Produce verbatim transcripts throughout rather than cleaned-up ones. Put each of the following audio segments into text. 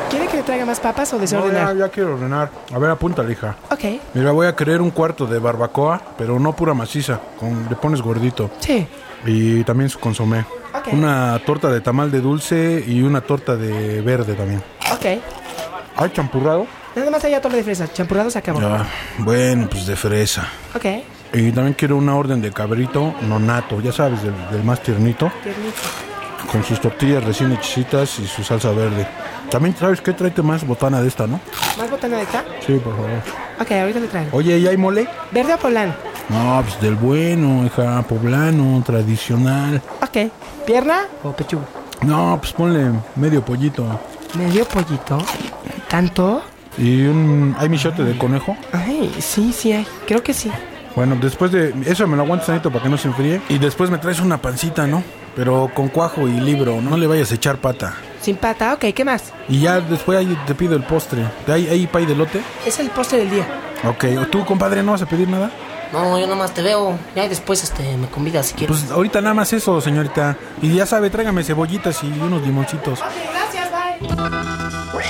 ¿Quiere que le traiga más papas o desea No, ordenar? ya, ya quiero ordenar. A ver, apúntale, hija. Ok. Mira, voy a querer un cuarto de barbacoa, pero no pura maciza. Con, le pones gordito. Sí. Y también su consomé. Ok. Una torta de tamal de dulce y una torta de verde también. Ok. ¿Hay champurrado? Nada más allá torre de fresa. Champurrado se acabó. Ya, bueno, pues de fresa. Ok. Y también quiero una orden de cabrito nonato, ya sabes, del, del más tiernito. Tiernito. Con sus tortillas recién hechicitas y su salsa verde. También, ¿sabes qué? Tráete más botana de esta, ¿no? ¿Más botana de esta? Sí, por favor. Ok, ahorita le traigo. Oye, ¿y hay mole? ¿Verde o poblano? No, pues del bueno, hija, poblano, tradicional. Ok. ¿Pierna o pechuga? No, pues ponle medio pollito. ¿Medio pollito? ¿Tanto? ¿Y un... hay michote de conejo? Ay, sí, sí hay. Creo que sí. Bueno, después de... eso me lo aguantas tantito para que no se enfríe. Y después me traes una pancita, ¿no? Pero con cuajo y libro, no le vayas a echar pata. Sin pata, ok, ¿qué más? Y ya después ahí te pido el postre. ¿Hay, hay pay de elote? Es el postre del día. Ok, ¿o tú, compadre, no vas a pedir nada? No, yo nomás te veo. Ya después este, me convidas si quieres. Pues ahorita nada más eso, señorita. Y ya sabe, tráigame cebollitas y unos limoncitos. Ok, gracias, bye.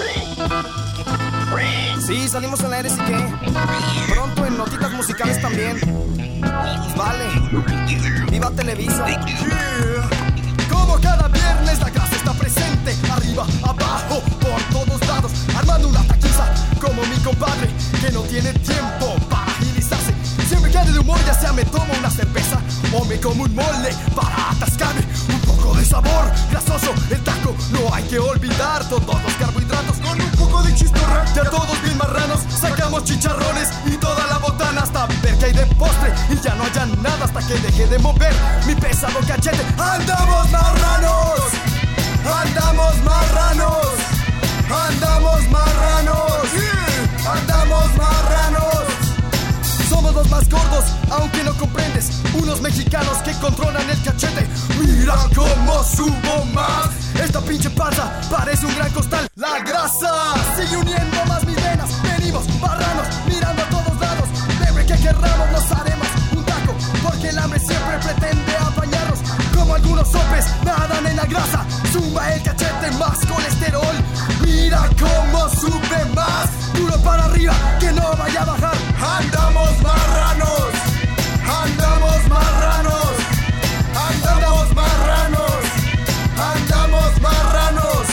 Sí, salimos al aire, sí que pronto en notitas musicales también. Pues vale. Viva Televisa. Yeah. Como cada viernes la grasa está presente. Arriba, abajo, por todos lados. Armando una taquiza como mi compadre, que no tiene tiempo para agilizarse. Siempre que ande de humor, ya sea me tomo una cerveza o me como un mole para atascarme. Un poco de sabor grasoso, el taco. No hay que olvidar todos los carbohidratos. Con un poco de chistorra, ya todos bien marranos. Sacamos chicharrones y toda la botana hasta ver que hay de postre. Y ya no haya nada hasta que deje de mover mi pesado cachete. ¡Andamos marranos! ¡Andamos marranos! ¡Andamos marranos! Yeah. ¡Andamos marranos! Somos los más gordos, aunque no comprendes. Unos mexicanos que controlan el cachete. Mira cómo subo más. Esta pinche panza parece un gran costal. La grasa sigue uniendo más mis venas. Venimos marranos, mirando a todos lados. Bebe que querramos, nos haremos un taco. Porque el hambre siempre pretende apañarnos. Como algunos sopes nadan en la grasa. Zumba el cachete, más colesterol. Mira cómo sube más. Duro para arriba, que no vaya a bajar. Andamos marranos. Andamos marranos. Andamos marranos. Andamos marranos.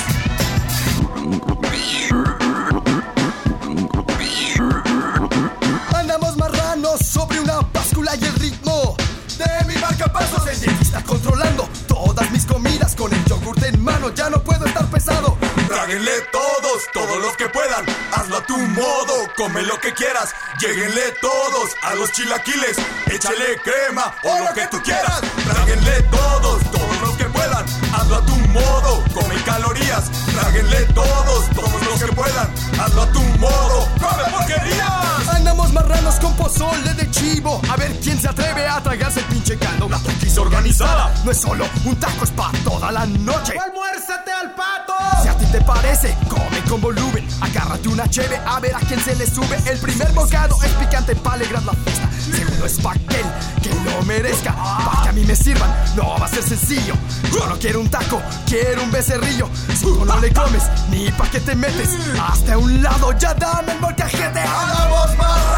Andamos marranos sobre una báscula y el ritmo de mi marcapasos. El dietista controlando todas mis comidas con el yogurt en mano. Ya no puedo estar pesado. Tráguenle todos, todos los que puedan. Hazlo a tu modo, come lo que quieras. Lléguenle todos a los chilaquiles. Échale crema o lo que tú quieras. Tráguenle todos, todos los que puedan. Hazlo a tu modo, come calorías. Tráguenle todos, todos los que puedan. Hazlo a tu modo, come porquerías. Andamos marranos con pozole de chivo. A ver quién se atreve a tragarse el pinche caldo. La taquiza organizada no es solo un taco, es para toda la noche. ¡Almuérzate al pato! Si a ti te parece, come con volumen. Agárrate una cheve a ver a quién se le sube. El primer bocado es picante para alegrar la fiesta. Segundo es pa' aquel que lo merezca. Pa' que a mí me sirvan, no va a ser sencillo. Yo no quiero un taco, quiero un becerrillo. Si tú no le comes, ni pa' que te metes. Hasta un lado, ya dame el molcajete. ¡Andamos más!